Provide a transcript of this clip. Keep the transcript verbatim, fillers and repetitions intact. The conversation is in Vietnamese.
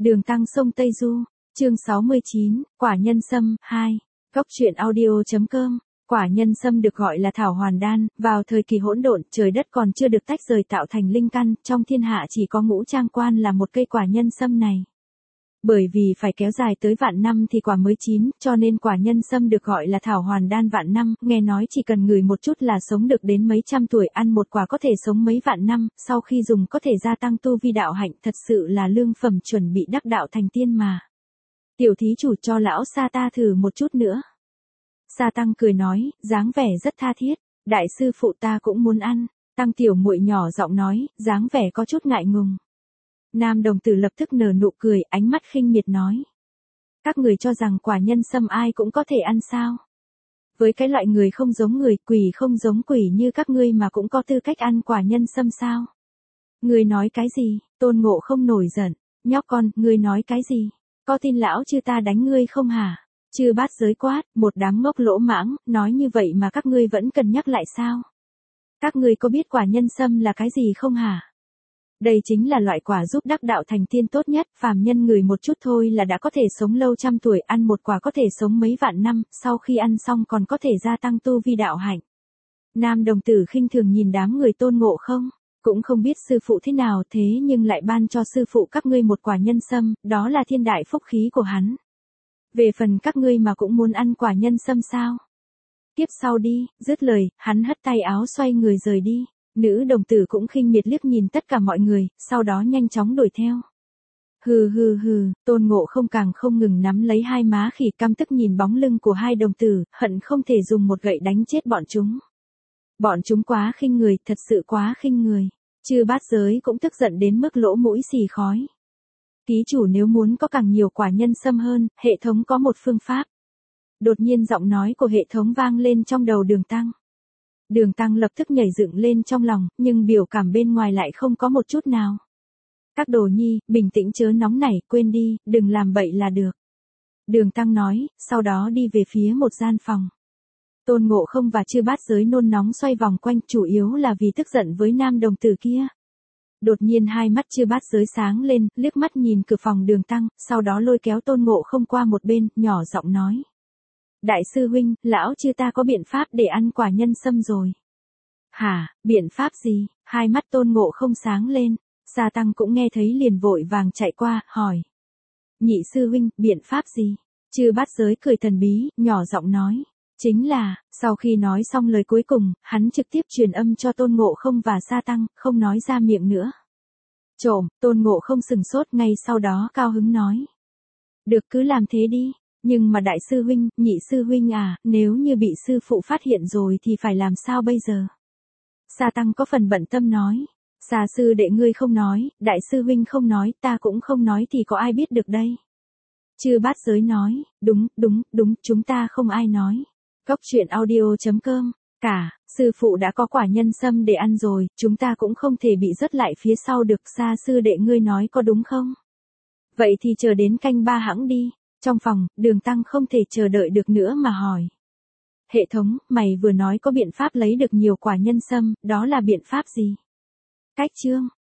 Đường Tăng sông Tây Du, chương sáu mươi chín, quả nhân sâm, hai. Góc truyện audio.com. Quả nhân sâm được gọi là thảo hoàn đan, vào thời kỳ hỗn độn, trời đất còn chưa được tách rời tạo thành linh căn, trong thiên hạ chỉ có ngũ trang quan là một cây quả nhân sâm này. Bởi vì phải kéo dài tới vạn năm thì quả mới chín, cho nên quả nhân sâm được gọi là thảo hoàn đan vạn năm, nghe nói chỉ cần ngửi một chút là sống được đến mấy trăm tuổi, ăn một quả có thể sống mấy vạn năm, sau khi dùng có thể gia tăng tu vi đạo hạnh, thật sự là lương phẩm chuẩn bị đắc đạo thành tiên mà. Tiểu thí chủ cho lão Sa ta thử một chút nữa. Sa Tăng cười nói, dáng vẻ rất tha thiết, đại sư phụ ta cũng muốn ăn. Tăng tiểu muội nhỏ giọng nói, dáng vẻ có chút ngại ngùng. Nam đồng tử lập tức nở nụ cười, ánh mắt khinh miệt nói. Các người cho rằng quả nhân sâm ai cũng có thể ăn sao? Với cái loại người không giống người, quỷ không giống quỷ như các ngươi mà cũng có tư cách ăn quả nhân sâm sao? Ngươi nói cái gì? Tôn Ngộ không nổi giận. Nhóc con, ngươi nói cái gì? Có tin lão chư ta đánh ngươi không hả? Chư Bát Giới quát, một đám ngốc lỗ mãng, nói như vậy mà các ngươi vẫn cần nhắc lại sao? Các ngươi có biết quả nhân sâm là cái gì không hả? Đây chính là loại quả giúp đắc đạo thành tiên tốt nhất, phàm nhân ngửi một chút thôi là đã có thể sống lâu trăm tuổi, ăn một quả có thể sống mấy vạn năm, sau khi ăn xong còn có thể gia tăng tu vi đạo hạnh. Nam đồng tử khinh thường nhìn đám người Tôn Ngộ không, cũng không biết sư phụ thế nào thế nhưng lại ban cho sư phụ các ngươi một quả nhân sâm, đó là thiên đại phúc khí của hắn. Về phần các ngươi mà cũng muốn ăn quả nhân sâm sao? Tiếp sau đi, dứt lời, hắn hất tay áo xoay người rời đi. Nữ đồng tử cũng khinh miệt liếc nhìn tất cả mọi người, sau đó nhanh chóng đuổi theo. Hừ hừ hừ, Tôn Ngộ không càng không ngừng nắm lấy hai má khỉ, căm tức nhìn bóng lưng của hai đồng tử, hận không thể dùng một gậy đánh chết bọn chúng. Bọn chúng quá khinh người, thật sự quá khinh người. Chư Bát Giới cũng tức giận đến mức lỗ mũi xì khói. Thí chủ nếu muốn có càng nhiều quả nhân sâm hơn, hệ thống có một phương pháp. Đột nhiên giọng nói của hệ thống vang lên trong đầu Đường Tăng. Đường Tăng lập tức nhảy dựng lên trong lòng, nhưng biểu cảm bên ngoài lại không có một chút nào. Các đồ nhi, bình tĩnh chớ nóng nảy, quên đi, đừng làm bậy là được. Đường Tăng nói, sau đó đi về phía một gian phòng. Tôn Ngộ không và Chư Bát Giới nôn nóng xoay vòng quanh, chủ yếu là vì tức giận với nam đồng tử kia. Đột nhiên hai mắt Chư Bát Giới sáng lên, liếc mắt nhìn cửa phòng Đường Tăng, sau đó lôi kéo Tôn Ngộ không qua một bên, nhỏ giọng nói. Đại sư huynh, lão chư ta có biện pháp để ăn quả nhân sâm rồi. Hả, biện pháp gì? Hai mắt Tôn Ngộ không sáng lên, Sa Tăng cũng nghe thấy liền vội vàng chạy qua, hỏi. Nhị sư huynh, biện pháp gì? Chư Bát Giới cười thần bí, nhỏ giọng nói. Chính là, sau khi nói xong lời cuối cùng, hắn trực tiếp truyền âm cho Tôn Ngộ không và Sa Tăng, không nói ra miệng nữa. Trộm, Tôn Ngộ không sừng sốt, ngay sau đó cao hứng nói. Được, cứ làm thế đi. Nhưng mà đại sư huynh, nhị sư huynh à, nếu như bị sư phụ phát hiện rồi thì phải làm sao bây giờ? Sa Tăng có phần bận tâm nói. Sa sư đệ ngươi không nói, đại sư huynh không nói, ta cũng không nói thì có ai biết được đây? Chư Bát Giới nói, đúng, đúng, đúng, chúng ta không ai nói. Góc truyện audio.com. Cả, sư phụ đã có quả nhân sâm để ăn rồi, chúng ta cũng không thể bị rớt lại phía sau được. Sa sư đệ ngươi nói có đúng không? Vậy thì chờ đến canh ba hẵng đi. Trong phòng, Đường Tăng không thể chờ đợi được nữa mà hỏi. Hệ thống, mày vừa nói có biện pháp lấy được nhiều quả nhân sâm, đó là biện pháp gì? Cách chương.